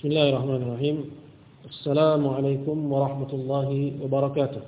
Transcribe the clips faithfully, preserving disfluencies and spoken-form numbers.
Bismillahirrahmanirrahim. Assalamualaikum warahmatullahi wabarakatuh.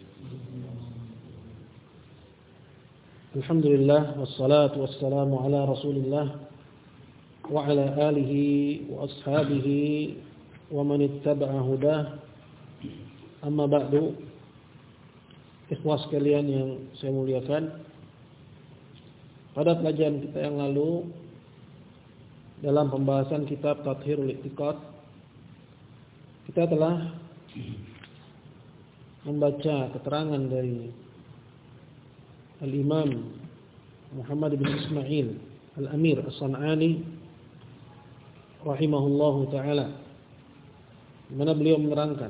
Alhamdulillah wassalatu wassalamu ala Rasulillah wa ala alihi wa ashabihi wa man ittaba'a hudah. Amma ba'du. Ikhwas sekalian yang saya muliakan, pada pelajaran kita yang lalu dalam pembahasan kitab Tathhirul I'tiqad, kita telah membaca keterangan dari Al-Imam Muhammad bin Ismail Al-Amir As-San'ani rahimahullahu ta'ala, di mana beliau menerangkan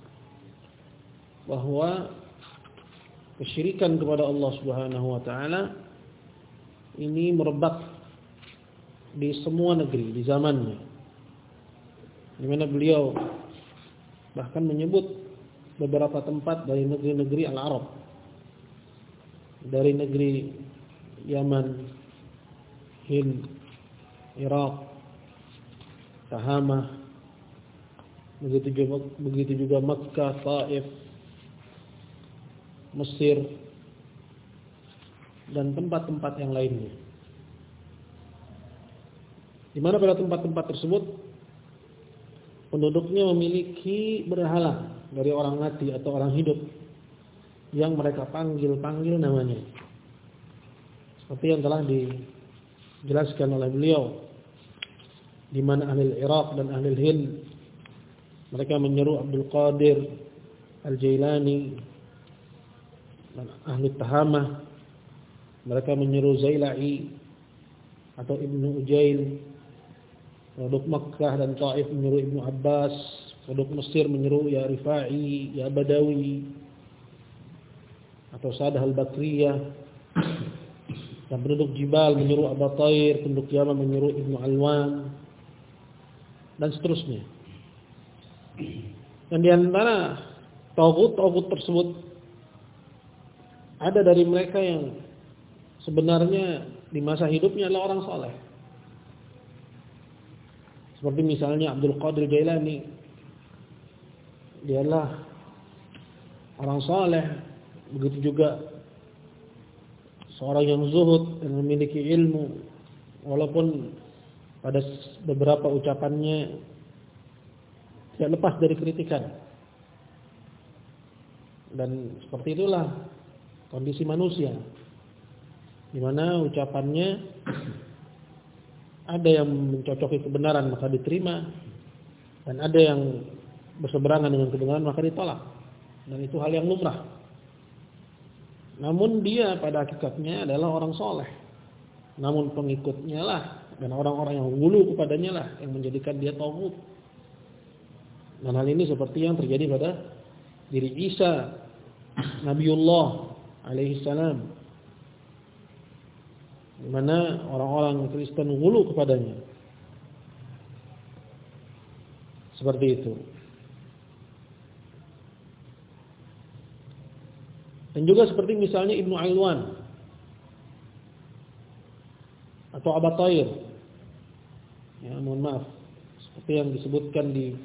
bahwa kesyirikan kepada Allah Subhanahu wa ta'ala ini merebak di semua negeri di zamannya, di mana beliau bahkan menyebut beberapa tempat dari negeri-negeri Al-Arab, dari negeri Yaman, Hind, Irak, Tahamah, begitu juga, begitu juga Makkah, Taif, Mesir, dan tempat-tempat yang lainnya, di mana pada tempat-tempat tersebut penduduknya memiliki berhala dari orang mati atau orang hidup yang mereka panggil-panggil namanya, seperti yang telah dijelaskan oleh beliau, di mana ahli Irak dan ahli Hind mereka menyeru Abdul Qadir Al-Jailani, dan ahli Tahamah mereka menyeru Zaila'i atau Ibnu Ujail. Penduduk Makkah dan Taif menyeru Ibnu Abbas. Penduduk Mesir menyeru Ya Rifa'i, Ya Badawi, atau Sadah Al-Bakriyah. Dan penduduk Jibal menyeru Aba Tair. Penduduk Yaman menyeru Ibnu Alwan, dan seterusnya. Dan di antara taghut-taghut tersebut ada dari mereka yang sebenarnya di masa hidupnya adalah orang saleh. Seperti misalnya Abdul Qadir Jailani, dia adalah orang saleh, begitu juga seorang yang zuhud dan memiliki ilmu, walaupun pada beberapa ucapannya tidak lepas dari kritikan. Dan seperti itulah kondisi manusia, di mana ucapannya ada yang mencocoki kebenaran maka diterima, dan ada yang berseberangan dengan kebenaran maka ditolak. Dan itu hal yang lumrah. Namun dia pada hakikatnya adalah orang soleh. Namun pengikutnya lah dan orang-orang yang hulu kepadanya lah yang menjadikan dia taghut. Dan hal ini seperti yang terjadi pada diri Isa Nabiullah alaihi salam, di mana orang-orang Kristen hulu kepadanya. Seperti itu. Dan juga seperti misalnya Ibnu Alwan atau Aba Tair. Ya, mohon maaf. Seperti yang disebutkan di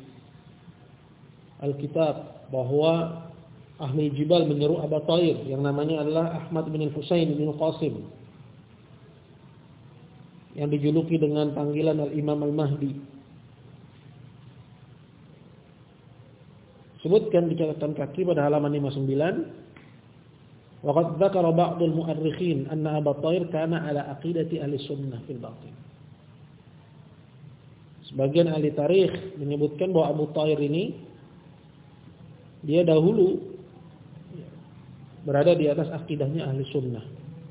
Alkitab bahwa ahli Jibal menyeru Aba Tair yang namanya adalah Ahmad bin Al-Husain bin Qasim, yang dijuluki dengan panggilan Al-Imam Al-Mahdi. Sebutkan di catatan kaki pada halaman lima puluh sembilan, waqad dzakara ba'dul mu'arrikhin anna Aba Tair kana ala aqidati ahli sunnah fil batin. Sebagian ahli tarikh menyebutkan bahwa Abu Tair ini dia dahulu berada di atas akidahnya ahli sunnah.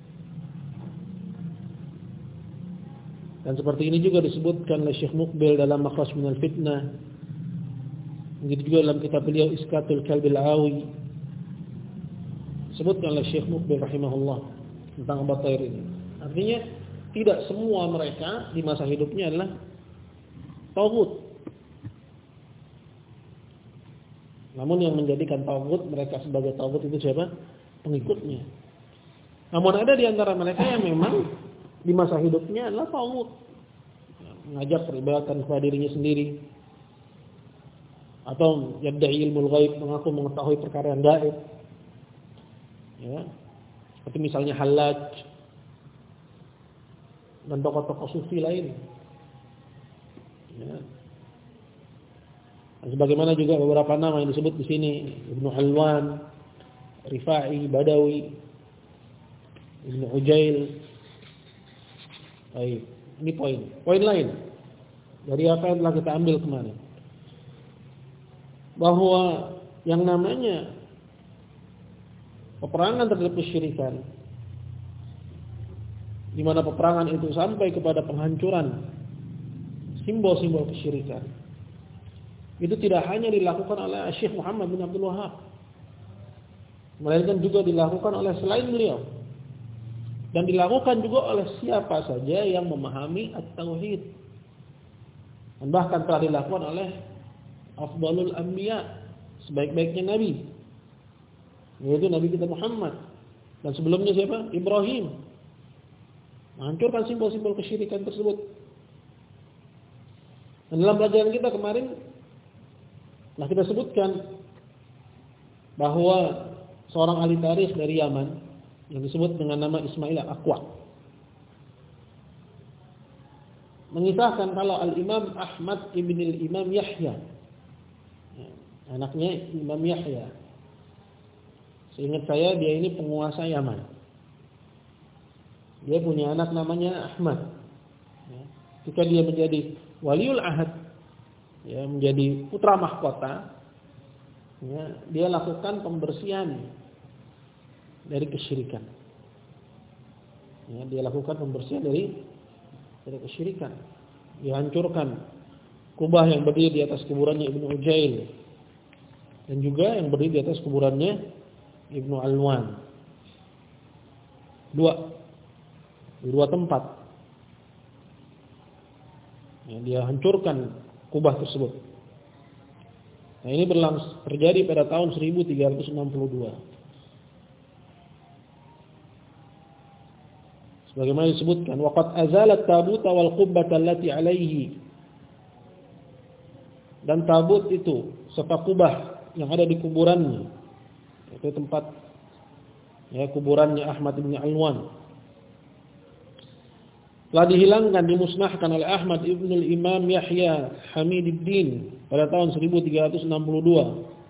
Dan seperti ini juga disebutkan oleh Syekh Muqbil dalam Makhraj minal Fitnah. Begitu juga dalam kitab beliau Iskatul Kalbil Awi, disebutkan oleh Syekh Muqbil rahimahullah tentang Abu Tair ini. Artinya tidak semua mereka di masa hidupnya adalah taghut. Namun yang menjadikan taghut mereka sebagai taghut itu siapa? Pengikutnya. Namun ada di antara mereka yang memang di masa hidupnya adalah taghut, mengajak peribadatan kepada dirinya sendiri, atau yadda'i ilmul ghaib, mengaku mengetahui perkara yang gaib. Ya. Seperti misalnya Hallaj dan tokoh-tokoh sufi lain. Ya. Dan sebagaimana juga beberapa nama yang disebut di sini, Ibnu Alwan, Rifa'i, Badawi, Ibnu Ujail. Baik, ini poin. Poin lain dari apa yang telah kita ambil kemarin, bahwa yang namanya peperangan terhadap kesyirikan, di mana peperangan itu sampai kepada penghancuran simbol-simbol kesyirikan, itu tidak hanya dilakukan oleh Syekh Muhammad bin Abdul Wahhab, melainkan juga dilakukan oleh selain beliau, dan dilakukan juga oleh siapa saja yang memahami at-tauhid, dan bahkan telah dilakukan oleh afdalul anbiya, sebaik-baiknya nabi, yaitu Nabi kita Muhammad, dan sebelumnya siapa? Ibrahim, menghancurkan simbol-simbol kesyirikan tersebut. Dan dalam pelajaran kita kemarin telah kita sebutkan bahwa seorang ahli tarikh dari Yaman yang disebut dengan nama Ismail al-Aqwa mengisahkan kalau Al-Imam Ahmad ibn al-Imam Yahya, anaknya Imam Yahya, seingat saya dia ini penguasa Yaman, dia punya anak namanya Ahmad. Ketika dia menjadi waliul ahad, ya, menjadi putra mahkota, ya, dia lakukan pembersihan dari kesyirikan. Ya, dia lakukan pembersihan dari dari kesyirikan. Dihancurkan kubah yang berdiri di atas kuburannya Ibnu Ujail, dan juga yang berdiri di atas kuburannya Ibnu Alwan. Dua, di dua tempat. Ya, dia hancurkan kubah tersebut. Nah, ini berlangsung terjadi pada tahun seribu tiga ratus enam puluh dua. Sebagaimana disebutkan, waqad azalat tabuta wal qubbata allati alaihi. Dan tabut itu serta kubah yang ada di kuburannya, itu tempat ya kuburannya Ahmad bin Alwan, telah dihilangkan, dimusnahkan oleh Ahmad ibn al-Imam Yahya Hamiduddin pada tahun seribu tiga ratus enam puluh dua.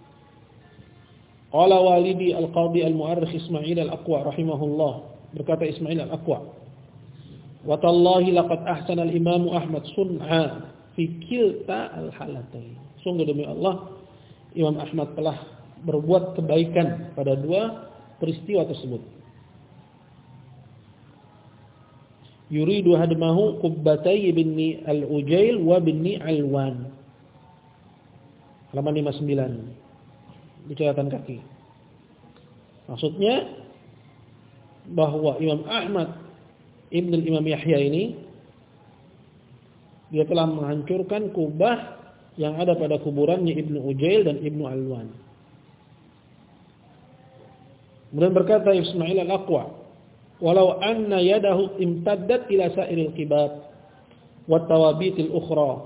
Qala walidi al-Qadhi al-Mu'arrikh Ismail al-Aqwa rahimahullah, berkata Ismail al-Aqwa, wa tallahi laqad ahsana al-Imam Ahmad sun'a fi kilta al-halatain. Sungguh demi Allah, Imam Ahmad telah berbuat kebaikan pada dua peristiwa tersebut. Yuridu hadmahu qubbatai binni al-Ujail wa binni Alwan. Halaman lima puluh sembilan. Di catatan kaki. Maksudnya bahwa Imam Ahmad ibn al-Imam Yahya ini, dia telah menghancurkan kubah yang ada pada kuburannya Ibnu Ujail dan Ibnu Alwan. Kemudian berkata Ismail al-Aqwa, walau anna yadahu imtaddat ila sa'iril qibab wa tawabitil ukhra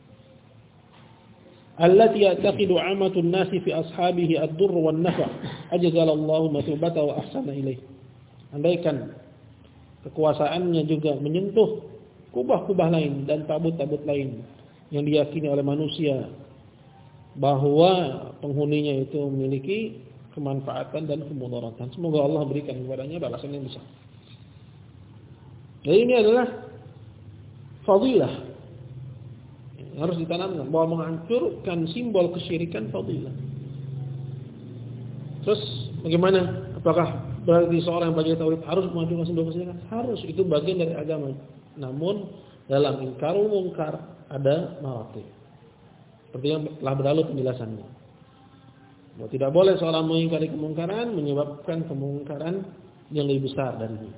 allati ya'taqidu 'amatun nasi fi ashabihi ad-durr wan nafa' ajzalallahu matubata wa ahsana ilaih. Andaikan kekuasaannya juga menyentuh kubah-kubah lain dan tabut-tabut lain yang diyakini oleh manusia bahwa penghuninya itu memiliki kemanfaatan dan kemudaratan, semoga Allah berikan kepadanya balasan yang besar. Jadi ini adalah fadilah yang harus ditanamkan, bahwa menghancurkan simbol kesyirikan fadilah. Terus bagaimana? Apakah berarti seorang yang belajar tauhid harus menghancurkan simbol kesyirikan? Harus, itu bagian dari agama. Namun dalam ingkarul mungkar ada maratib, seperti yang telah berlalu penjelasannya. Bahwa tidak boleh seorang mengingkari kemungkaran menyebabkan kemungkaran yang lebih besar darinya.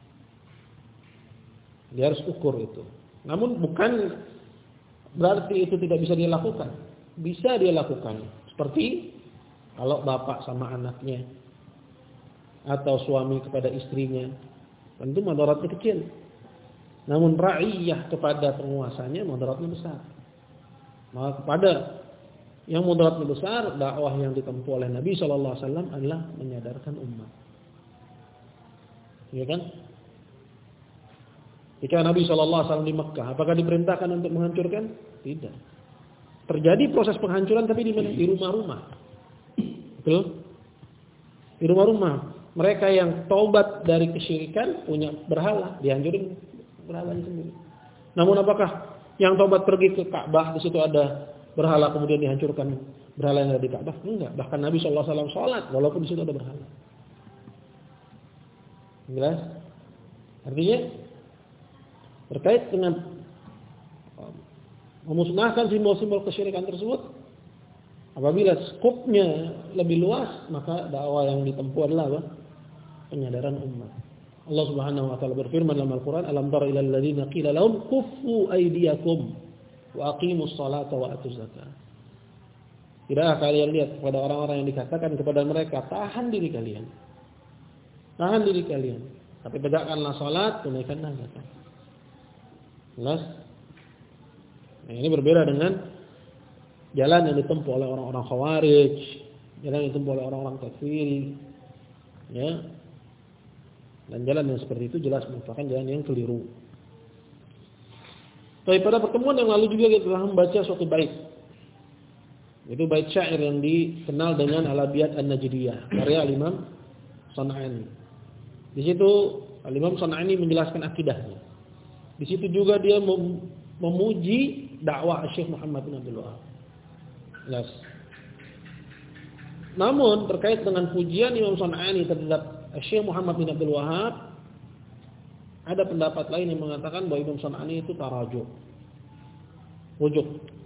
Dia harus ukur itu. Namun bukan berarti itu tidak bisa dia lakukan. Bisa dia lakukan. Seperti kalau bapak sama anaknya, atau suami kepada istrinya, tentu madaratnya kecil. Namun ra'iyah kepada penguasanya madaratnya besar. Maka kepada yang mudaratnya besar, dakwah yang ditempuh oleh Nabi shallallahu alaihi wasallam adalah menyadarkan umat. Ya kan? Jika Nabi shallallahu alaihi wasallam di Mekkah, apakah diperintahkan untuk menghancurkan? Tidak. Terjadi proses penghancuran tapi di mana? Di rumah-rumah. Betul? Di rumah-rumah. Mereka yang taubat dari kesyirikan punya berhala, dihancurin berhalanya sendiri. Namun apakah yang taubat pergi ke Ka'bah, di situ ada berhala kemudian dihancurkan berhala yang ada di Ka'bah? Enggak. Bahkan Nabi shallallahu alaihi wasallam sholat walaupun di situ ada berhala. Jelas? Artinya terkait dengan memusnahkan simbol-simbol kesyirikan tersebut, apabila skopnya lebih luas, maka dakwah yang ditempuh adalah apa? Penyadaran umat. Allah Subhanahu wa taala berfirman dalam Al-Qur'an, "Alam tara ilal ladzina qila lahum kuffu aydiyakum wa aqimus salata wa atuz zakata." Tidakkah kalian lihat kepada orang-orang yang dikatakan kepada mereka, tahan diri kalian. Tahan diri kalian, tapi tegakkanlah salat, tunaikanlah zakat. Jelas? Nah, ini berbeda dengan jalan yang ditempuh oleh orang-orang Khawarij, jalan yang ditempuh oleh orang-orang kafiri, ya. Dan jalan yang seperti itu jelas merupakan jalan yang keliru. Tapi pada pertemuan yang lalu juga kita telah membaca suatu bait. Itu bait syair yang dikenal dengan Al-Abiyat An-Najdiyah, karya Imam San'ani. Di situ Imam San'ani menjelaskan akidahnya. Di situ juga dia mem- memuji dakwah Syekh Muhammad bin Abdul Wahab. Jelas. Namun terkait dengan pujian Imam San'ani terhadap Syekh Muhammad bin Abdul Wahab, ada pendapat lain yang mengatakan bahwa Imam San'ani itu tarajuk. Rujuk.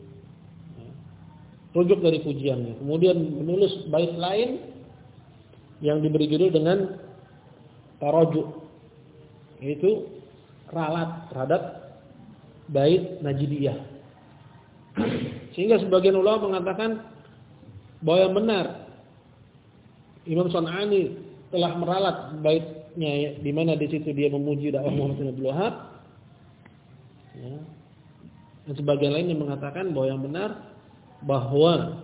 Rujuk dari pujiannya. Kemudian menulis bait lain yang diberi judul dengan tarajuk. Yaitu ralat terhadap bait Najdiyah. Sehingga sebagian ulama mengatakan bahwa yang benar Imam San'ani telah meralat baitnya, di mana di situ dia memuji dakwah Muhammad bin Abdul Wahab. Ya. Dan sebagian lain yang mengatakan bahwa yang benar bahwa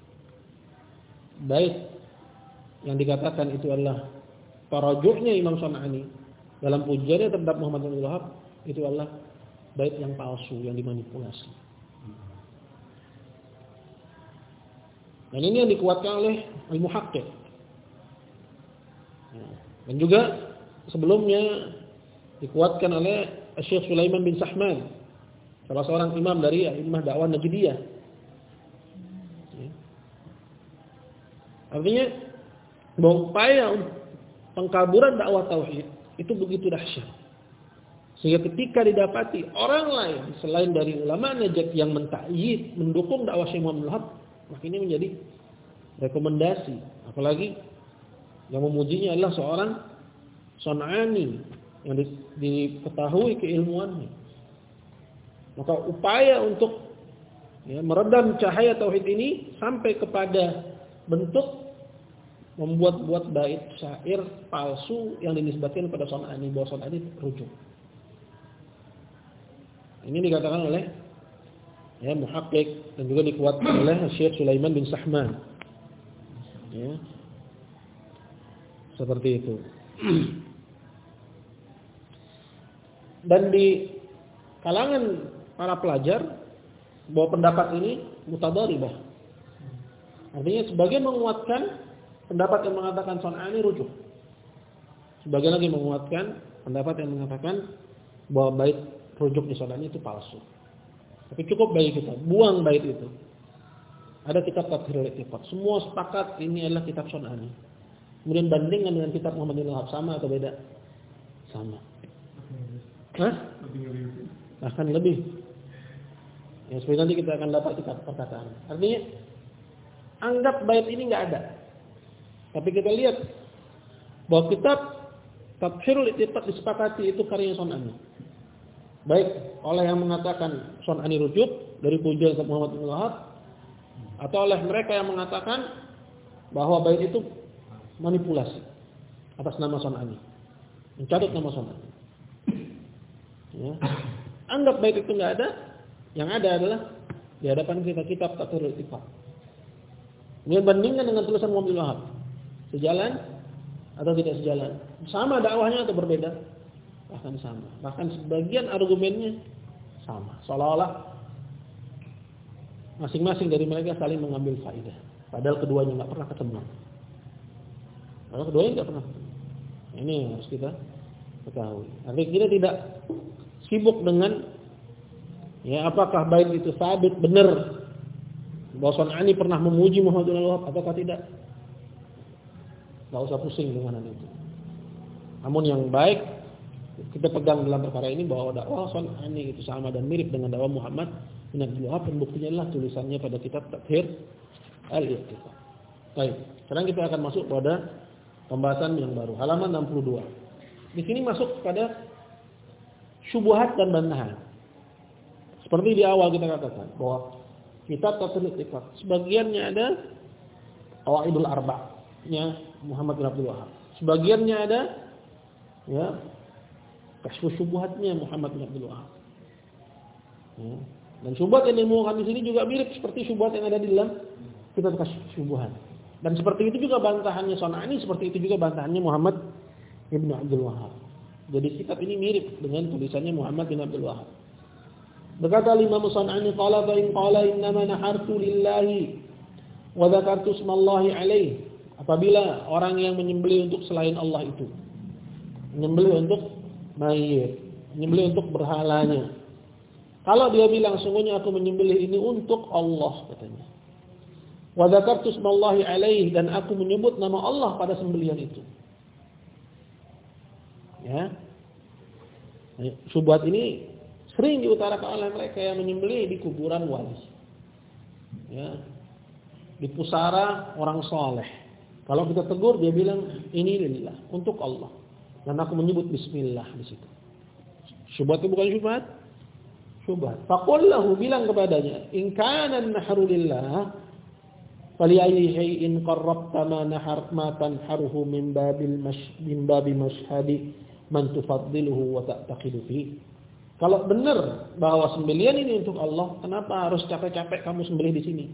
bait yang dikatakan itu adalah tarajuknya Imam San'ani dalam pujiannya terhadap Muhammad bin Abdul Wahab itu adalah bait yang palsu, yang dimanipulasi. Dan ini yang dikuatkan oleh Al-Muhaqqiq. Dan juga sebelumnya dikuatkan oleh Syekh Sulaiman bin Sahman, salah seorang imam dari imam dakwah Najdiyah. Artinya bahwa upaya pengkaburan dakwah tauhid itu begitu dahsyat. Sehingga ketika didapati orang lain selain dari ulama Najd yang mentakyid, mendukung dakwah Syekh Muhammad bin Wahab, maka ini menjadi rekomendasi. Apalagi yang memujinya adalah seorang San'ani yang diketahui keilmuannya. Maka upaya untuk ya, meredam cahaya tauhid ini sampai kepada bentuk membuat-buat bait syair palsu yang dinisbatkan kepada San'ani, bahwa San'ani rujuk. Ini dikatakan oleh ya Muhaqqiq dan juga dikuatkan oleh Syekh Sulaiman bin Sahman. Ya. Seperti itu. Dan di kalangan para pelajar bahwa pendapat ini mutadaribah. Artinya sebagian menguatkan pendapat yang mengatakan San'ani rujuk. Sebagian lagi menguatkan pendapat yang mengatakan bahwa bait rujuk di San'ani itu palsu. Tapi cukup bagi kita buang bait itu. Ada kitab Tathhirul I'tiqad. Semua sepakat ini adalah kitab San'ani. Kemudian bandingkan dengan kitab Muhammad bin Wahab, sama atau beda? Sama. Hah? Akan lebih. Ya, seperti nanti kita akan dapat kitab perkataan. Artinya anggap bait ini enggak ada. Tapi kita lihat bahwa kitab Tathhirul I'tiqad disepakati itu karya San'ani. Baik oleh yang mengatakan San'ani rujuk dari pujian Muhammad bin Wahab, atau oleh mereka yang mengatakan bahwa bait itu manipulasi atas nama San'ani, mencatut nama San'ani. Ya. Anggap baik itu nggak ada, yang ada adalah di hadapan kita kitab Tathhirul I'tiqad. Dia bandingkan dengan tulisan Muhammad bin Wahab. Sejalan atau tidak sejalan? Sama dakwahnya atau berbeda? Bahkan sama. Bahkan sebagian argumennya sama. Seolah-olah masing-masing dari mereka saling mengambil faedah. Padahal keduanya nggak pernah ketemu. Padahal keduanya nggak pernah ketemu. Ini yang harus kita ketahui. Artinya kita tidak sibuk dengan ya apakah bait itu sabit benar bahwa Sun'ani pernah memuji Muhammad bin Wahab ataukah tidak. Nggak usah pusing dengan hal itu. Namun yang baik kita pegang dalam perkara ini bahwa dakwah Sun'ani itu sama dan mirip dengan dakwah Muhammad bin Abdul Wahab, dan buktinya adalah tulisannya pada kitab Tathhir Al-I'tiqad. Baik, sekarang kita akan masuk pada pembahasan yang baru, halaman enam puluh dua. Di sini masuk pada syubhat dan bantahan. Seperti di awal kita katakan bahwa kitab Tathhir Al-I'tiqad sebagiannya ada Qawaidul Arba'-nya Muhammad bin Abdul Wahab. Sebagiannya ada ya Kashfus Syubhatnya Muhammad bin Abdul Wahab. Ya. Dan syubhat yang dimuatkan di sini juga mirip seperti syubhat yang ada di dalam kitab Kashfus Syubhat. Dan seperti itu juga bantahannya Sun'ani, seperti itu juga bantahannya Muhammad bin Abdul Wahab. Jadi kitab ini mirip dengan tulisannya Muhammad bin Abdul Wahab. Berkata Imam Sun'ani, qala fa in qala innama nahartu lillahi wa dzakartu ismallahi alaihi. Apabila orang yang menyembelih untuk selain Allah itu, menyembelih untuk mayit, menyembelih untuk berhalanya. Kalau dia bilang sungguhnya aku menyembelih ini untuk Allah katanya. Wa dzakartu ismallahi alaihi, dan aku menyebut nama Allah pada sembelihan itu. Ya. Syubhat ini sering diutarakan oleh mereka yang menyembelih di kuburan wali. Ya. Di pusara orang soleh. Kalau kita tegur dia bilang ini lillah, untuk Allah. Dan aku menyebut bismillah di situ. Syubhat itu bukan syubhat. Syubhat. Faqul lahu, bilang kepadanya, in kana an-nahru lillah fali ayyi shay'in qarrabta ma nahar ma tanharuhu min babil mash min babi mashhadi man tufaddiluhu wa ta'taqidu fi. Kalau benar bahwa sembelihan ini untuk Allah, kenapa harus capek-capek kamu sembelih di sini?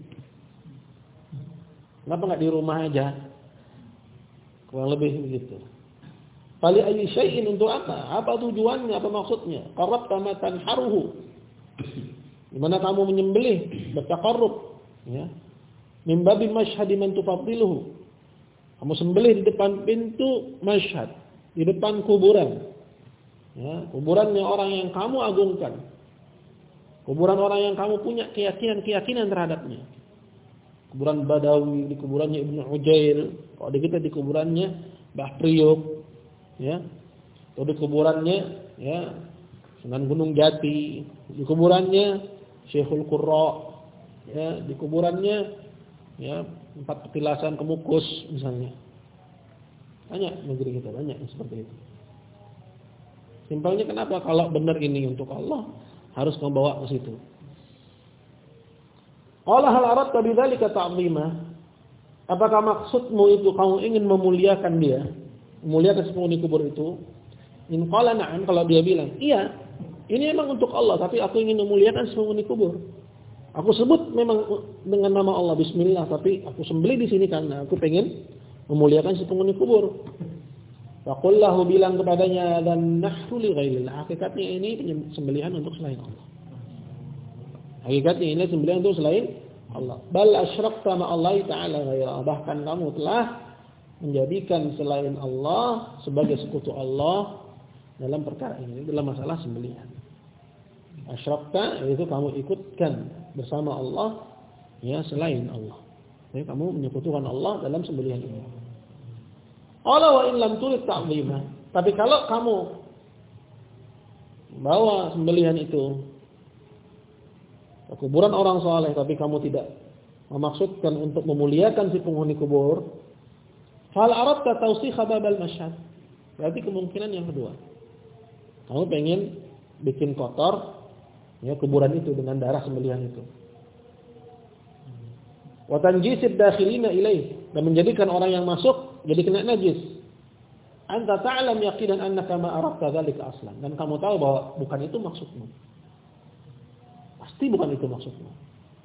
Kenapa enggak di rumah aja? Kurang lebih begitu. Fali ayyi syai'in, untuk apa? Apa tujuannya? Apa maksudnya? Qarrabta ma tanharuhu. Di mana kamu menyembelih bertaqarrub, ya. Min babi masyhadi man tufaddiluhu. Kamu sembelih di depan pintu masyhad, di depan kuburan. Ya, kuburannya orang yang kamu agungkan. Kuburan orang yang kamu punya keyakinan-keyakinan terhadapnya. Kuburan Badawi, di kuburannya Ibnu Ujail, kalau di kita di kuburannya Mbah Priok, ya. Atau di kuburannya ya Sunan Gunung Jati, di kuburannya Syekhul Qurra, ya, di kuburannya ya Empat Petilasan Kemukus misalnya. Banyak negeri kita banyak yang seperti itu. Simpelnya kenapa kalau benar ini untuk Allah harus membawa ke situ? Qala hal aradta bidzalika ta'zima? Apakah maksudmu itu kamu ingin memuliakan dia, memuliakan si penghuni kubur itu? In qala na'am, kalau dia bilang, iya, ini memang untuk Allah, tapi aku ingin memuliakan si penghuni kubur. Aku sebut memang dengan nama Allah bismillah, tapi aku sembelih di sini karena aku pengen memuliakan si penghuni kubur. Faqul lahu, bilang kepadanya, dan nahru li ghairillah. Hakikatnya ini sembelihan untuk selain Allah. Hakikatnya ini sembelihan untuk selain Allah. Bal asyrakta ma Allah ta'ala ghairah. Bahkan kamu telah menjadikan selain Allah sebagai sekutu Allah dalam perkara ini, dalam masalah sembelihan. Asyrakta, yaitu kamu ikutkan bersama Allah ya selain Allah. Jadi kamu menyekutukan Allah dalam sembelihan ini. Qala wa in lam turid ta'zima. Tapi kalau kamu bawa sembelihan itu ke kuburan orang saleh, tapi kamu tidak memaksudkan untuk memuliakan si penghuni kubur, fal aradta tawsikha babal masyhad. Berarti kemungkinan yang kedua, kamu pengen bikin kotor ya kuburan itu dengan darah sembelihan itu. Wa tanjisid dakhilina ilaih, dan menjadikan orang yang masuk jadi kena najis. Anta ta'lam yaqinan annaka ma aradta dzalika aslan, dan kamu tahu bahwa bukan itu maksudmu. Pasti bukan itu maksudmu.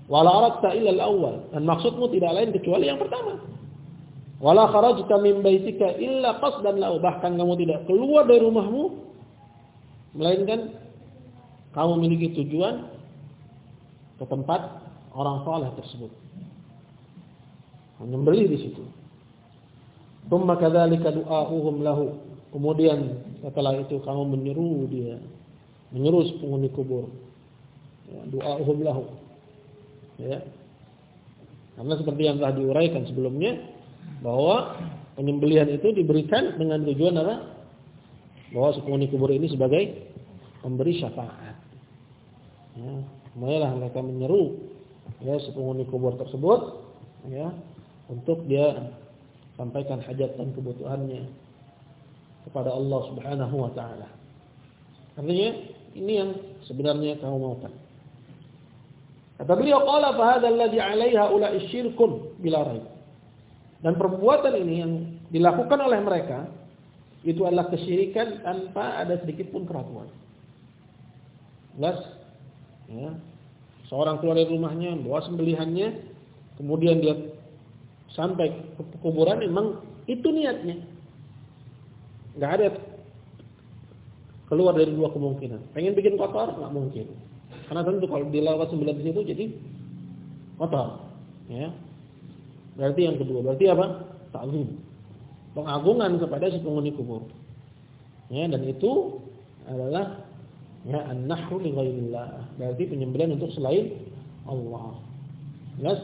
Wala aradta illa al-awwal, dan maksudmu tidak lain kecuali yang pertama. Wala kharajta min baitika illa qasdan lahu, bahkan kamu tidak keluar dari rumahmu melainkan kamu memiliki tujuan ke tempat orang saleh tersebut. Menyembelih di situ. Tsumma kadzalika du'a'uhum lahu. Kemudian setelah itu kamu menyeru dia, menyeru penghuni kubur. Ya, du'a'uhum lahu. Ya. Karena seperti yang telah diuraikan sebelumnya bahwa penyembelihan itu diberikan dengan tujuan apa? Bahwa si penghuni kubur ini sebagai pemberi syafaat. Ya, mulailah mereka menyeru ya si penghuni kubur tersebut ya untuk dia sampaikan hajat dan kebutuhannya kepada Allah Subhanahu wa taala. Artinya ini yang sebenarnya kamu maukan. Kata beliau, qala fa hadzal ladzi 'alaiha ula'i syirkun bila raib. Dan perbuatan ini yang dilakukan oleh mereka itu adalah kesyirikan tanpa ada sedikit pun keraguan. Jelas? Ya. Seorang keluar dari rumahnya, bawa sembelihannya, kemudian dia sampai ke kuburan, memang itu niatnya. Enggak ada keluar dari dua kemungkinan. Pengen bikin kotor, enggak mungkin. Karena tentu kalau dilawat sembelihan di situ jadi kotor. Ya. Berarti yang kedua, berarti apa? Ta'zim. Pengagungan kepada si penghuni kubur. Ya, dan itu adalah ya an-nahru li ghairillah. Berarti penyembelihan untuk selain Allah. Jelas?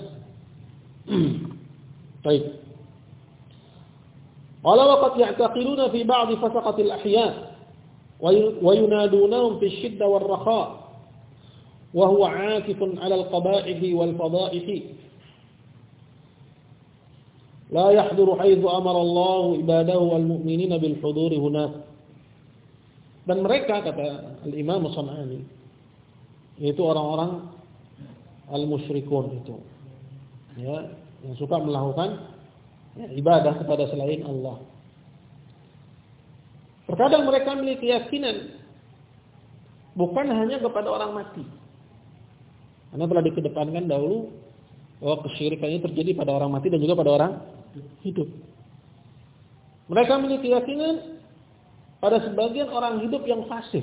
Baik. Qala wa qad ya'taqiluna fi ba'd fasaqatil ahya wa yunadunahum fi ash-shidda war-rakha wa huwa 'akifun 'ala al-qaba'ih wal-fada'ih. La yahduru haitsu amara Allah ibadahu wal mu'minina bil huduri hunak. Dan mereka, kata Al-Imam As-San'ani, yaitu orang-orang al-musyrikun itu, ya, yang suka melakukan ya, ibadah kepada selain Allah. Terkadang mereka memiliki keyakinan bukan hanya kepada orang mati. Karena telah dikedepankan dahulu bahwa kesyirikan ini terjadi pada orang mati dan juga pada orang hidup. Mereka memiliki keyakinan pada sebagian orang hidup yang fasik.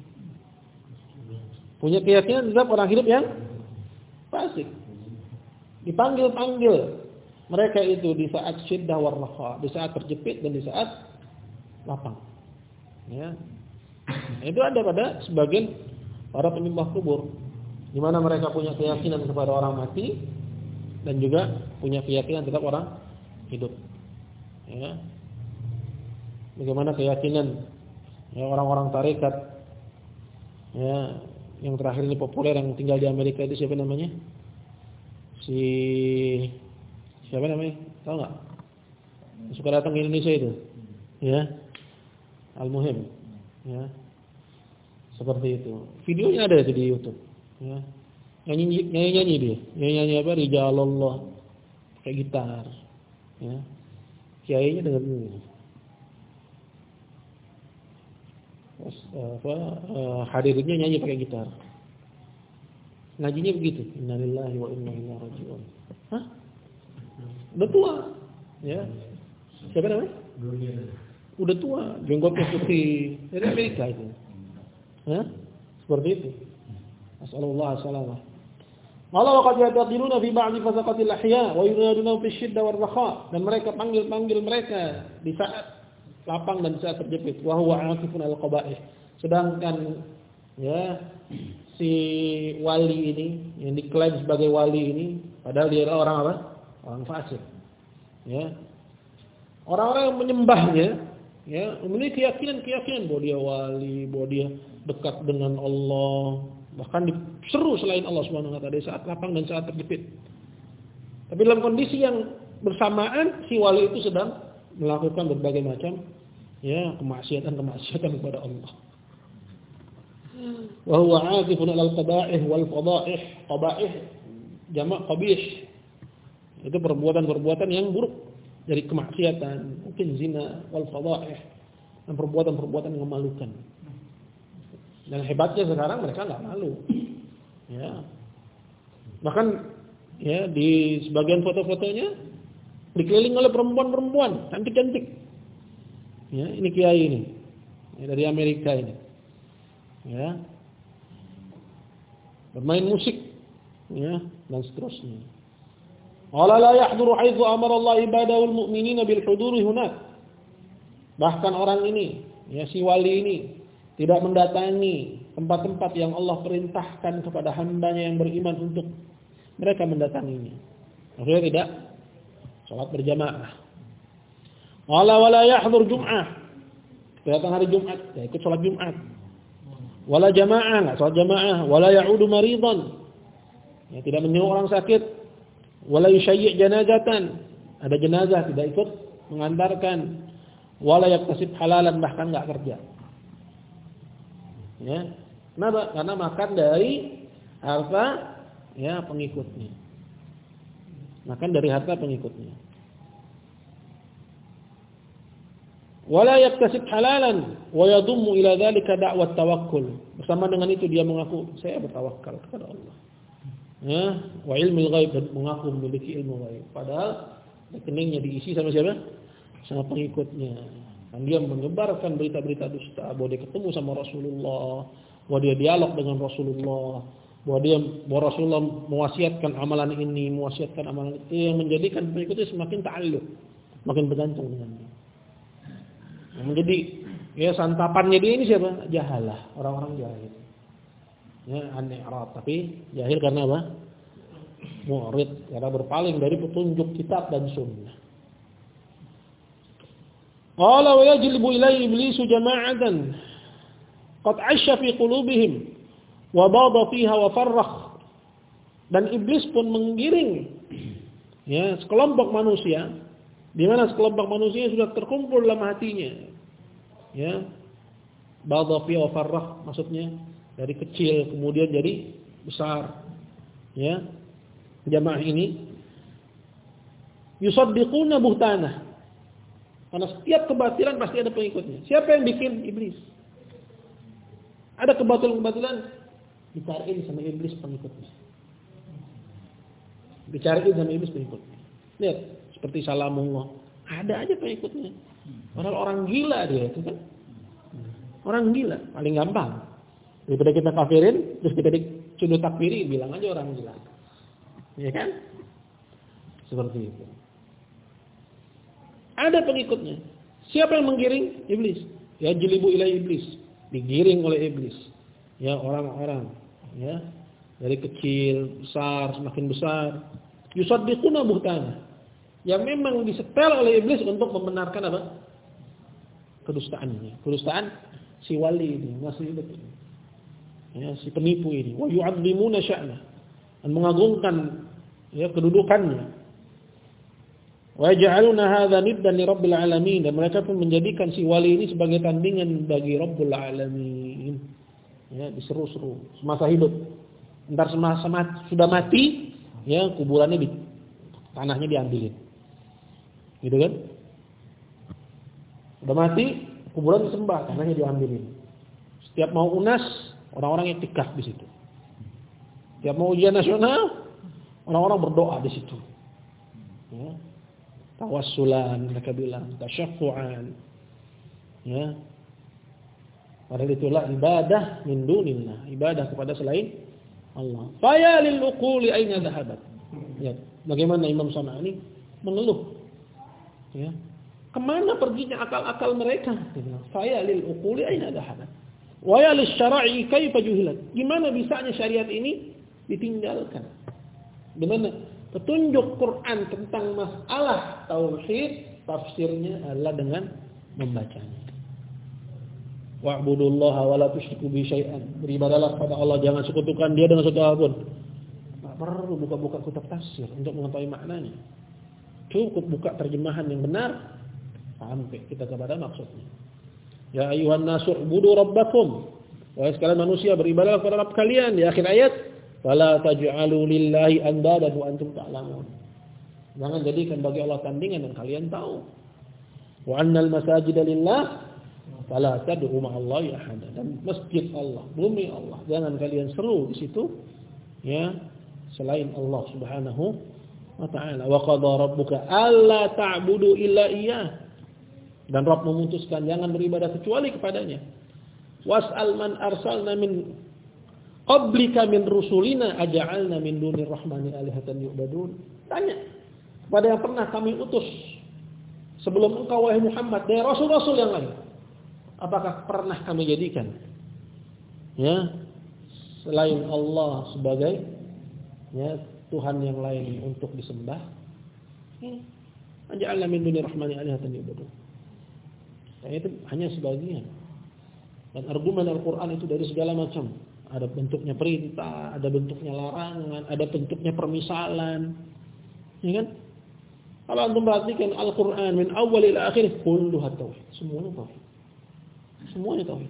Punya keyakinan terhadap orang hidup yang fasik. Dipanggil-panggil mereka itu di saat syiddah war raha, di saat terjepit dan di saat lapang. Ya. Itu ada pada sebagian para penyembah kubur, di mana mereka punya keyakinan kepada orang mati dan juga punya keyakinan terhadap orang hidup. Ya. Bagaimana keyakinan ya orang-orang tarekat ya yang terakhir ini populer yang tinggal di Amerika itu siapa namanya? Si siapa namanya? Tahu enggak? Suka datang ke Indonesia itu. Ya. Al-Muhim. Ya. Seperti itu. Videonya ada di YouTube. Ya. Nyanyi nyanyi dia. Nyanyi apa? Rijalullah. Kayak gitar. Ya. Kiainya dengan ini. Apa uh, hadirnya nyanyi pakai gitar. Ngajinya begitu. Innalillahi wa inna ilaihi raji'un. Hah? Udah tua. Ya. Siapa namanya? Udah tua, jenggotnya putih. Dari Amerika itu. Hah? Seperti itu. As'alullah as-salamah. Qala wa qad yataqiluna fi ba'd fasaqatil ahya wa yunaduna fi ash-shidda war rakha. Dan mereka panggil-panggil mereka di saat lapang dan saat terjepit. Wa huwa 'akifun al-qaba'ih. Sedangkan ya si wali ini yang diklaim sebagai wali ini padahal dia adalah orang apa? Orang fasik. Ya. Orang-orang yang menyembahnya ya memiliki keyakinan-keyakinan bahwa dia wali, bahwa dia dekat dengan Allah, bahkan diseru selain Allah Subhanahu wa taala di saat lapang dan saat terjepit. Tapi dalam kondisi yang bersamaan si wali itu sedang melakukan berbagai macam ya kemaksiatan-kemaksiatan kepada Allah. Wa huwa 'akifun 'alal qaba'ih wal fada'ih. Qaba'ih jamak qabih. Itu perbuatan-perbuatan yang buruk dari kemaksiatan, mungkin zina wal fada'ih, dan perbuatan-perbuatan yang memalukan. Dan hebatnya sekarang mereka enggak malu. Ya. Bahkan ya di sebagian foto-fotonya dikeliling oleh perempuan-perempuan cantik-cantik. Ya, ini kiai ini. Ya, dari Amerika ini. Ya. Bermain musik, ya, dan seterusnya. Wala la yahduru haitsu amara Allah ibadahul mu'minina bil huduri hunak. Bahkan orang ini, ya si wali ini tidak mendatangi tempat-tempat yang Allah perintahkan kepada hambanya yang beriman untuk mereka mendatanginya. Maksudnya tidak salat berjamaah. Wala wala yahdur jum'ah. Datang hari Jumat, ya ikut salat Jumat. Wala jamaah, enggak salat jamaah, wala ya'udu maridan. Ya, tidak menyuruh orang sakit. Wala yusyayyi' janazatan. Ada jenazah tidak ikut mengantarkan. Wala yaktasib halalan, bahkan enggak kerja. Ya. Kenapa? Karena makan dari harta ya pengikutnya. Makan dari harta pengikutnya. Wala yaktasib halalan wa yadhummu ila dzalika da'wat tawakkul. Bersama dengan itu dia mengaku saya bertawakal kepada Allah. Ya, wa ilmul ghaib, mengaku memiliki ilmu ghaib. Padahal rekeningnya diisi sama siapa? Sama pengikutnya. Dan dia menyebarkan berita-berita dusta bahwa dia ketemu sama Rasulullah, bahwa dia dialog dengan Rasulullah, bahwa dia bahwa Rasulullah mewasiatkan amalan ini, mewasiatkan amalan itu, yang menjadikan pengikutnya semakin ta'alluq, makin bergantung dengannya. Yang menjadi ya santapannya dia ini siapa? Jahalah, orang-orang jahil. Ya, aneh Arab, tapi jahil karena apa? Mu'rid, karena berpaling dari petunjuk kitab dan sunnah. Qala wa yajlibu ilayhi iblisu jama'atan qad 'asha fi qulubihim wa bada fiha wa farrakh. Dan iblis pun menggiring ya sekelompok manusia, di mana sekelompok manusia sudah terkumpul dalam hatinya. Ya. Bada fiha wa farrakh, maksudnya dari kecil kemudian jadi besar. Ya. Jamaah ini yusaddiquna buhtanah. Karena setiap kebatilan pasti ada pengikutnya. Siapa yang bikin? Iblis. Ada kebatilan-kebatilan, dicariin sama iblis pengikutnya. Dicariin sama iblis pengikutnya. Lihat, seperti Salamullah. Ada aja pengikutnya. Padahal orang gila dia itu kan. Orang gila, paling gampang. Daripada kita kafirin, terus kita disuruh takfiri, bilang aja orang gila. Ya kan? Seperti itu. Ada pengikutnya. Siapa yang menggiring? Iblis. Ya jilibu ila iblis. Digiring oleh iblis. Ya orang-orang. Ya dari kecil, besar, semakin besar. Yusaddiquna buhtana. Yang memang disetel oleh iblis untuk membenarkan apa? Kedustaannya. Kedustaan si wali ini masih hidup ini. Ya si penipu ini. Wa yu'azzimuna sya'na. Dan mengagungkan ya kedudukannya. Wa ja'aluna hadza niddan li rabbil alamin, dan mereka pun menjadikan si wali ini sebagai tandingan bagi Rabbul alamin. Ya, diseru-seru semasa hidup. Entar semasa mati, sudah mati, ya kuburannya di tanahnya diambilin. Gitu kan? Sudah mati, kuburan disembah, tanahnya diambilin. Setiap mau unas, orang-orang iktikaf di situ. Setiap mau ujian nasional, orang-orang berdoa di situ. Ya. Tawassulan, mereka bilang tasyaffu'an. Ya. Padahal itulah ibadah min dunillah, ibadah kepada selain Allah. Fa ya lil uquli aina dhahabat. Ya, bagaimana Imam Sana'ani mengeluh. Ya. Kemana perginya akal-akal mereka? Fa ya lil uquli aina dhahabat. Wa ya lis syara'i kaifa juhilat. Gimana bisanya syariat ini ditinggalkan? Gimana petunjuk Quran tentang masalah tauhid, tafsirnya adalah dengan membacanya. Wa'budullaha wa la tusyriku bihi syai'an. Beribadahlah kepada Allah, jangan sekutukan Dia dengan sesuatu apapun. Tak perlu buka-buka kitab tafsir untuk mengetahui maknanya. Cukup buka terjemahan yang benar, sampai kita kepada maksudnya. Ya ayyuhan nasu ubudu rabbakum. Wahai sekalian manusia, beribadahlah kepada Rabb kalian. Di akhir ayat, wala taj'alu lillahi andadan wa antum ta'lamun. Jangan jadikan bagi Allah tandingan dan kalian tahu. Wa annal masajida lillah fala tad'u ma'allahi ahada. Dan masjid Allah, bumi Allah, jangan kalian seru di situ ya selain Allah Subhanahu wa ta'ala. Wa qadha rabbuka alla ta'budu illa iyyah. Dan Rabb memutuskan jangan beribadah kecuali kepadanya. Was'al man arsalna min qablika min rusulina aja'alna min dunir rahmani alihatan yu'badun. Tanya kepada yang pernah kami utus sebelum engkau wahai Muhammad dari rasul-rasul yang lain. Apakah pernah kami jadikan ya selain Allah sebagai ya Tuhan yang lain untuk disembah? Aja'alna min dunir rahmani alihatan yu'badun. Ya, itu hanya sebagian. Dan argumen Al-Quran itu dari segala macam. Ada bentuknya perintah, ada bentuknya larangan, ada bentuknya permisalan. Ya kan? Kalau antum perhatikan Al-Quran min awal ila akhir kulluha tauhid. Semuanya tauhid. Semuanya tauhid.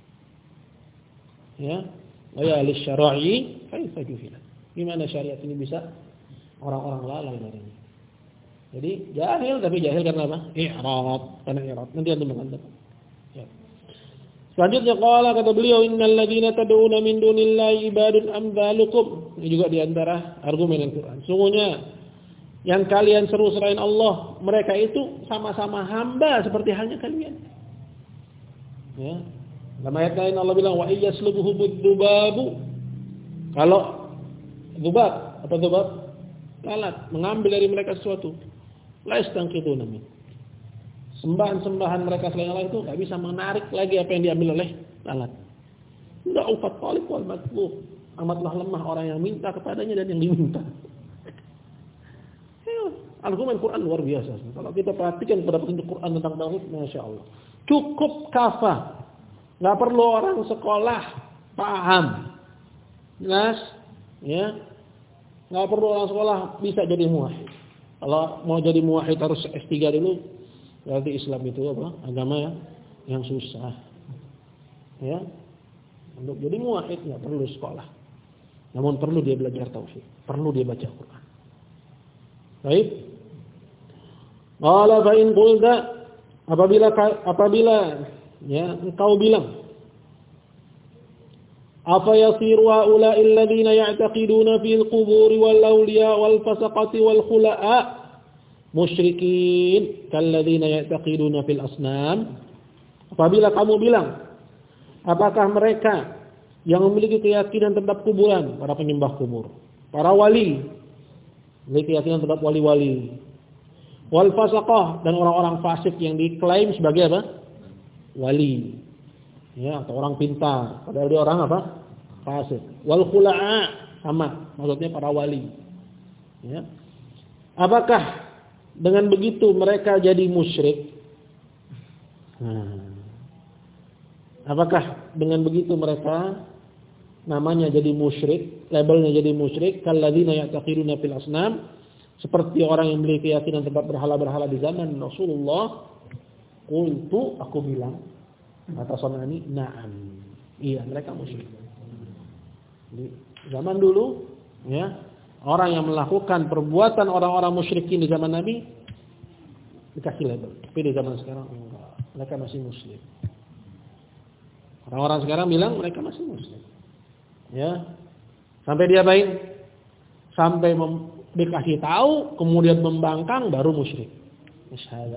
Ya. Wa ya lisyara'i kaifa juhila. Gimana syariat ini bisa orang-orang lalai darinya. Jadi jahil, tapi jahil karena apa? I'rad, karena i'rad. Nanti antum akan tahu. Ya. Selanjutnya qala kata beliau innal ladzina tad'una min dunillahi ibadun amsalukum. Ini juga di antara argumen Al-Qur'an. Sungguhnya yang kalian seru selain Allah, mereka itu sama-sama hamba seperti halnya kalian. Ya. Dalam ayat lain Allah bilang wa iyyaslubuhu bud-dubabu. Kalau dzubab atau dzubab lalat mengambil dari mereka sesuatu, la yastanqiduna min. Sembahan-sembahan mereka selain Allah itu enggak bisa menarik lagi apa yang diambil oleh lalat. Enggak ufat talib wal matlub. Amatlah lemah orang yang minta kepadanya dan yang diminta. Argumen Quran luar biasa. Kalau kita perhatikan pada petunjuk Quran tentang tauhid, masya Allah, cukup kafah. Enggak perlu orang sekolah paham. Jelas, ya. Enggak perlu orang sekolah bisa jadi muwahhid. Kalau mau jadi muwahhid harus S tiga dulu. Berarti Islam itu apa? Agama yang, yang susah. Ya. Untuk jadi muwahhid enggak perlu sekolah. Namun perlu dia belajar tauhid, perlu dia baca Quran. Baik. Qala fa in qulta, apabila apabila ya engkau bilang apa yasiru haula'il ladzina ya'taqiduna fil quburi wal awliya wal fasaqati wal khula'a musyrikin kalladzina ya'taqiduna fil asnam. Apabila kamu bilang apakah mereka yang memiliki keyakinan terhadap kuburan, para penyembah kubur, para wali, memiliki keyakinan terhadap wali-wali, wal fasaqah, dan orang-orang fasik yang diklaim sebagai apa? Wali. Ya, atau orang pintar, padahal dia orang apa? Fasik. Wal khula'a, sama, maksudnya para wali. Ya. Apakah dengan begitu mereka jadi musyrik? Nah, apakah dengan begitu mereka namanya jadi musyrik, labelnya jadi musyrik, kalladzina ya'taqiduna fil asnam, seperti orang yang memiliki keyakinan tempat berhala-berhala di zaman Rasulullah? Qultu, aku bilang, kata Sanani, na'am. Iya, mereka musyrik. Di zaman dulu, ya, orang yang melakukan perbuatan orang-orang musyrikin di zaman Nabi dikasih label. Tapi di zaman sekarang enggak. Mereka masih muslim. Orang-orang sekarang bilang mereka masih muslim. Ya. Sampai dia baik, sampai mem- dikasih tahu, kemudian membangkang, baru musyrik. Isyahadah.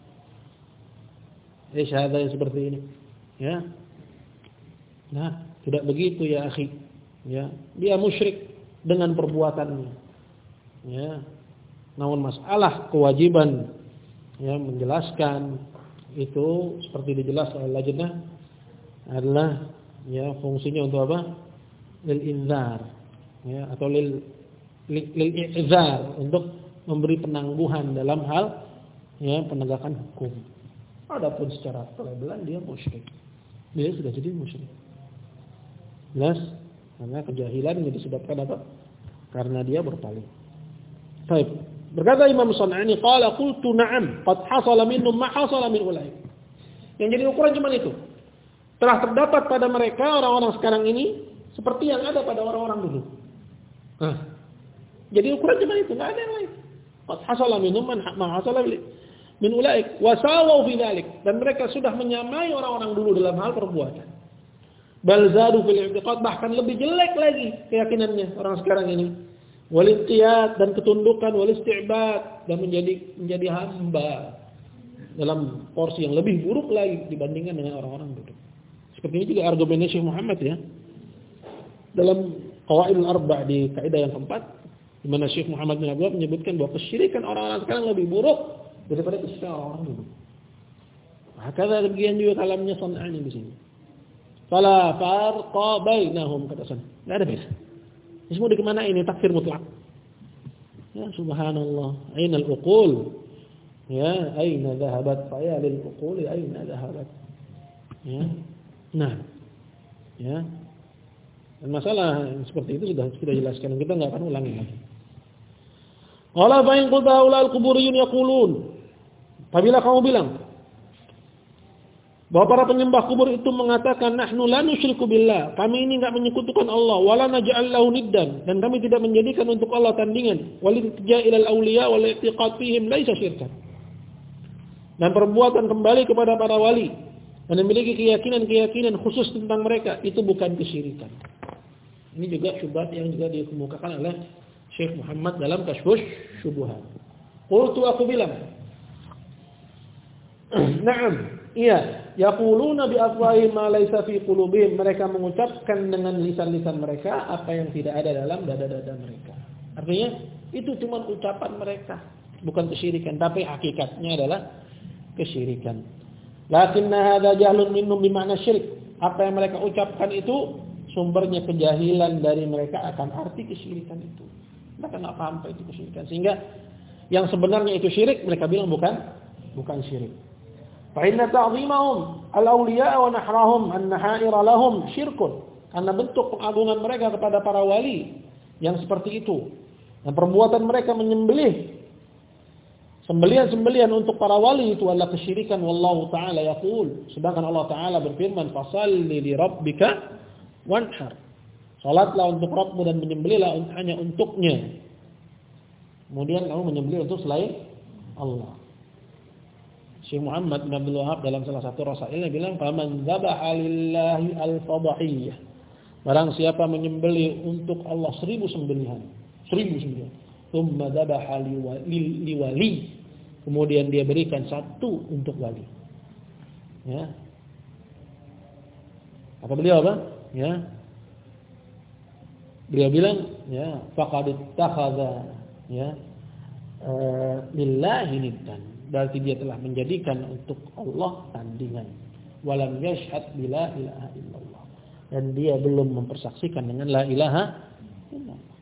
Isyahadah yang seperti ini. Ya. Nah, tidak begitu ya akhi. Ya, dia musyrik dengan perbuatannya. Ya. Namun masalah kewajiban ya menjelaskan itu seperti dijelaskan oleh lajnah adalah ya fungsinya untuk apa? Lil inzar, ya, atau lil lil i'zar, untuk memberi penangguhan dalam hal ya penegakan hukum. Adapun secara pelabelan dia musyrik. Dia sudah jadi musyrik. Jelas? Karena kejahilan yang disebabkan apa? Karena dia berpaling. Baik. Berkata Imam San'ani, qala qultu na'am, qad hasala minhum ma hasala min ulai. Yang jadi ukuran cuma itu. Telah terdapat pada mereka orang-orang sekarang ini seperti yang ada pada orang-orang dulu. Nah, jadi ukuran cuma itu, enggak ada yang lain. Qad hasala minhum ma hasala min ulai wa sawu fi dzalik, dan mereka sudah menyamai orang-orang dulu dalam hal perbuatan. Bal zadu fil i'tiqad, bahkan lebih jelek lagi keyakinannya orang sekarang ini. wal inqiyad dan ketundukan, wal isti'bad dan menjadi menjadi hamba dalam porsi yang lebih buruk lagi dibandingkan dengan orang-orang dulu. Seperti ini juga argumennya Syekh Muhammad ya. Dalam Qawaidul Arba' di kaidah yang keempat, di mana Syekh Muhammad bin Abdullah menyebutkan bahwa kesyirikan orang-orang sekarang lebih buruk daripada kesyirikan orang-orang dulu. Maka demikian juga kalamnya San'ani di sini. Fala farqa bainahum kata San. Enggak ada beda. Ini semua di mana ini takfir mutlak. Ya subhanallah, aina al-uqul? Ya, aina dhahabat fa ya lil uquli aina dhahabat? Ya. Nah. Ya. Dan masalah seperti itu sudah kita jelaskan, kita enggak akan ulangi lagi. Qala fa in qulta ulal quburiyun yaqulun. Apabila kamu bilang bahwa para penyembah kubur itu mengatakan nahnu la nusyriku billah, kami ini enggak menyekutukan Allah, wala naj'al lahu niddan, dan kami tidak menjadikan untuk Allah tandingan, waliltija ilal awliya wal i'tiqad fihim laisa syirkan. Dan perbuatan kembali kepada para wali dan memiliki keyakinan-keyakinan khusus tentang mereka itu bukan kesyirikan. Ini juga syubhat yang juga dikemukakan oleh Syekh Muhammad dalam Kashfus Syubuhat. Qultu aku bilang, na'am, iya, yaquluna bi afwahihim ma laysa fi qulubihim, mereka mengucapkan dengan lisan-lisan mereka apa yang tidak ada dalam dada-dada mereka. Artinya itu cuma ucapan mereka, bukan kesyirikan, tapi hakikatnya adalah kesyirikan. Lakinna hadza jahlun minhum bi ma'na syirik. Apa yang mereka ucapkan itu sumbernya kejahilan dari mereka akan arti kesyirikan itu. Mereka enggak paham apa itu kesyirikan, sehingga yang sebenarnya itu syirik mereka bilang bukan bukan syirik. Fa inna ta'zimahum al-awliya wa nahrahum an-nahair lahum syirkun. Karena bentuk pengagungan mereka kepada para wali yang seperti itu dan perbuatan mereka menyembelih sembelihan-sembelihan untuk para wali itu adalah kesyirikan. Wallahu ta'ala yaqul, sedangkan Allah Ta'ala berfirman, fasalli li rabbika wanhar, salatlah untuk Rabbmu dan menyembelihlah hanya untuknya. Kemudian kamu menyembelih untuk selain Allah. Syekh Muhammad bin Abdul Wahhab dalam salah satu rasailnya bilang, faman dzabaha lillahi al-fadhiyah, barang siapa menyembelih untuk Allah seribu sembelihan, seribu sembelihan, thumma dzabaha liwali, kemudian dia berikan satu untuk wali. Ya. Apa beliau apa? Ya. Beliau bilang, ya, faqad ittakhadha ya uh, lillahi niddan, berarti dia telah menjadikan untuk Allah tandingan. Walam yashhad bila ilaha illallah, dan dia belum mempersaksikan dengan la ilaha illallah.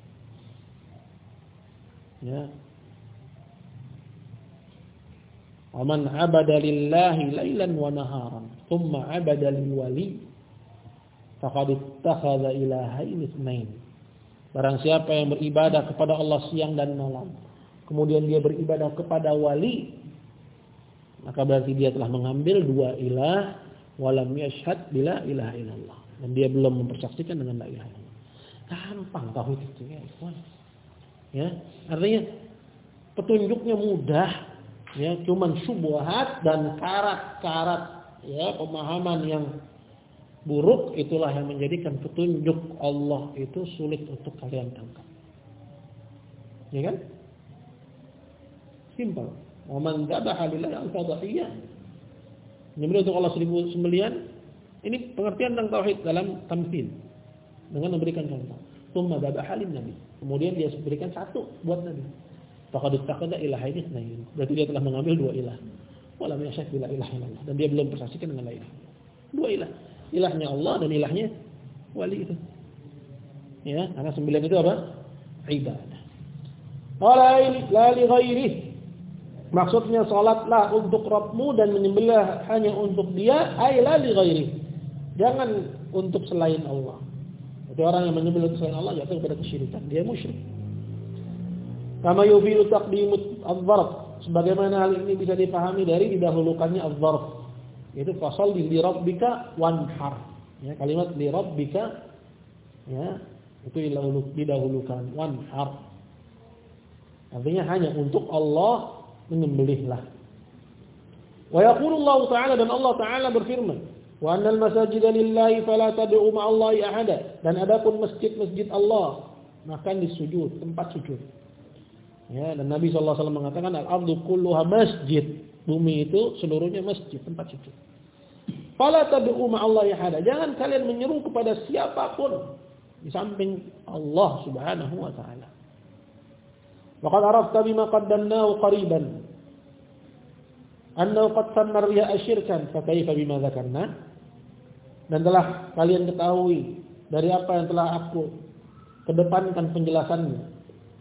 Ya. Wa man 'abada lillahi lailan wa naharan, thumma 'abada liwali, faqad ittakhadha ilahayn itsnain. Barang siapa yang beribadah kepada Allah siang dan malam, kemudian dia beribadah kepada wali, maka berarti dia telah mengambil dua ilah, walam yashhad bila ilaha illallah, dan dia belum mempersaksikan dengan la ilaha illallah. Gampang tauhid itu ya, ikhwan. Ya, artinya petunjuknya mudah, ya, cuman syubhat dan karat-karat ya pemahaman yang buruk itulah yang menjadikan petunjuk Allah itu sulit untuk kalian tangkap. Ya kan? Simpel. Wa man dzabaha lillahi al-fadhiyah, menyembelih untuk Allah seribu sembelihan. Ini pengertian tentang tauhid dalam tamtsil dengan memberikan contoh. Tsumma dzabaha lin-nabi, kemudian dia berikan satu buat Nabi. Faqad ittakhadha ilahayn itsnain, berarti dia telah mengambil dua ilah. Wala yashhad bila ilaha illallah, dan dia belum persaksikan dengan la ilaha. Dua ilah. Ilahnya Allah dan ilahnya wali itu. Ya, karena sembilan itu apa? Ibadah. Wala la li ghairihi, maksudnya salatlah untuk Rabbmu dan menyembelih hanya untuk Dia, ay la li ghairihi, jangan untuk selain Allah. Jadi orang yang menyembelih untuk selain Allah jatuh kepada kesyirikan, dia musyrik. Kama yufidu taqdimut adh-dharf, sebagaimana hal ini bisa dipahami dari didahulukannya adh-dharf, yaitu fasal li rabbika wanhar. Ya, kalimat li rabbika ya itu didahulukan, wanhar artinya hanya untuk Allah menyembelihlah. Wa yaqulu Allah Ta'ala, dan Allah Ta'ala berfirman, wa annal masajida lillahi fala tad'u ma'allahi ahada, dan adapun masjid-masjid Allah makan di sujud, tempat sujud. Ya, dan Nabi sallallahu alaihi wasallam mengatakan al-ardu kulluha masjid. Bumi itu seluruhnya masjid, tempat sujud. Fala tad'u ma'allahi ahada. Jangan kalian menyeru kepada siapapun di samping Allah Subhanahu wa taala. Wa qad arafta bima qaddamnahu qariban annahu qad sanna riya'a syirkan fa kaifa bima dzakarna. Dan telah kalian ketahui dari apa yang telah aku kedepankan penjelasannya,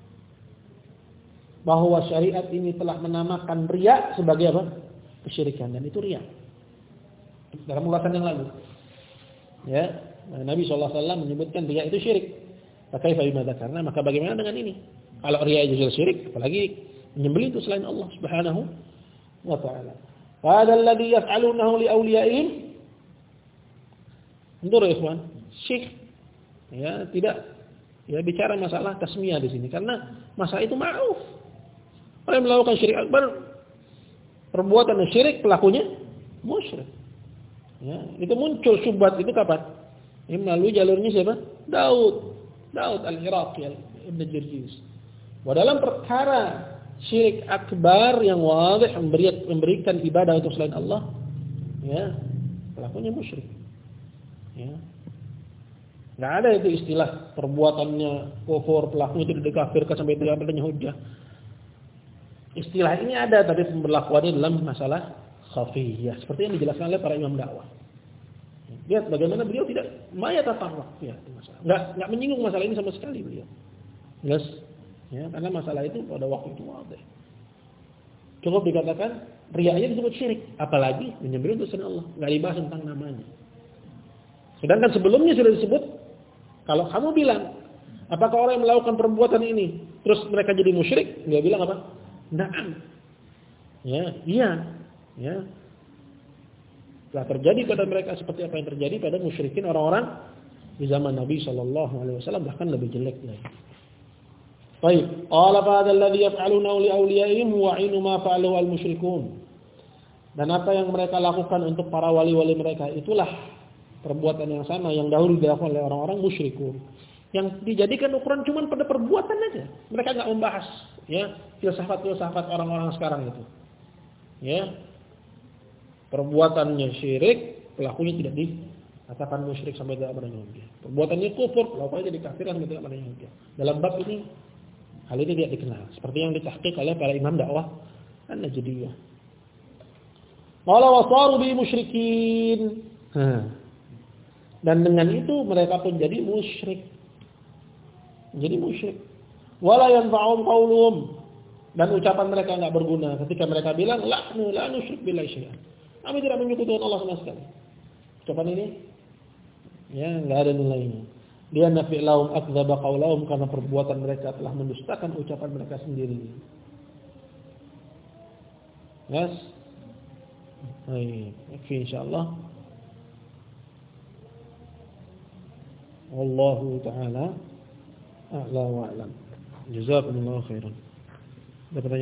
bahwa syariat ini telah menamakan riya sebagai apa? Kesyirikan, dan itu riya. Dalam ulasan yang lalu, ya, Nabi sallallahu alaihi wasallam menyebutkan riya itu syirik. Pakai bagaimana? Karena maka bagaimana dengan ini? Kalau riya itu syirik, apalagi menyembelih itu selain Allah Subhanahu wa taala. Wa hadzal ladzi yaf'alunahu li awliyaihim. Endur ya, ikhwan. Syirk. Ya, tidak ya bicara masalah tasmiyah di sini karena masalah itu ma'ruf. Orang yang melakukan syirik akbar, perbuatan syirik, pelakunya musyrik. Ya, itu muncul syubhat itu kapan? Ini melalui jalurnya siapa? Daud. Daud al-Iraqi Ibn Jirjis. Bahwa dalam perkara syirik akbar yang wadih, memberikan ibadah untuk selain Allah, ya, pelakunya musyrik. Ya. Enggak ada itu istilah perbuatannya kufur, pelakunya itu dikafirkan sampai tidak adanya hujjah. Istilah ini ada, tapi pemberlakuannya dalam masalah khafiyah, seperti yang dijelaskan oleh para imam dakwah. Lihat bagaimana beliau tidak mayatafarraq ya masalah. Enggak enggak menyinggung masalah ini sama sekali beliau. Jelas, ya, karena masalah itu pada waktu itu wadih. Cukup dikatakan riyanya disebut syirik, apalagi menyembelih untuk selain Allah, enggak dibahas tentang namanya. Sedangkan sebelumnya sudah disebut, kalau kamu bilang, apakah orang yang melakukan perbuatan ini terus mereka jadi musyrik? Dia bilang apa? Na'am. Ya, iya. Ya. Telah terjadi pada mereka seperti apa yang terjadi pada musyrikin orang-orang di zaman Nabi sallallahu alaihi wasallam, bahkan lebih jelek lagi. Baik, qala fa alladhi yaf'aluna li awliyaihim wa 'inu ma fa'alu al-musyrikun. Dan apa yang mereka lakukan untuk para wali-wali mereka itulah perbuatan yang sama yang dahulu dilakukan oleh orang-orang musyrikun. Yang dijadikan ukuran cuma pada perbuatan aja. Mereka enggak membahas ya filsafat-filsafat orang-orang sekarang itu. Ya. Perbuatannya syirik, pelakunya tidak dikatakan musyrik sampai tidak adanya hujjah. Perbuatannya kufur, pelakunya jadi kafir sampai tidak adanya hujjah. Dalam bab ini hal ini tidak dikenal, seperti yang ditahqiq oleh para imam dakwah An-Najdiyah. Qala wa saru bi musyrikin. Dan dengan itu mereka pun jadi musyrik. Jadi musyrik. Wala yanfa'um qauluhum, dan ucapan mereka enggak berguna ketika mereka bilang la la nusyrik billahi syai'an. Kami tidak menyekutukan Allah sama sekali. Ucapan ini ya enggak ada nilainya. Dia nafi lahum akdzaba qaulahum, karena perbuatan mereka telah mendustakan ucapan mereka sendiri. Yes. Baik, insyaallah. Wallahu taala a'la wa a'lam. Jazakumullahu khairan.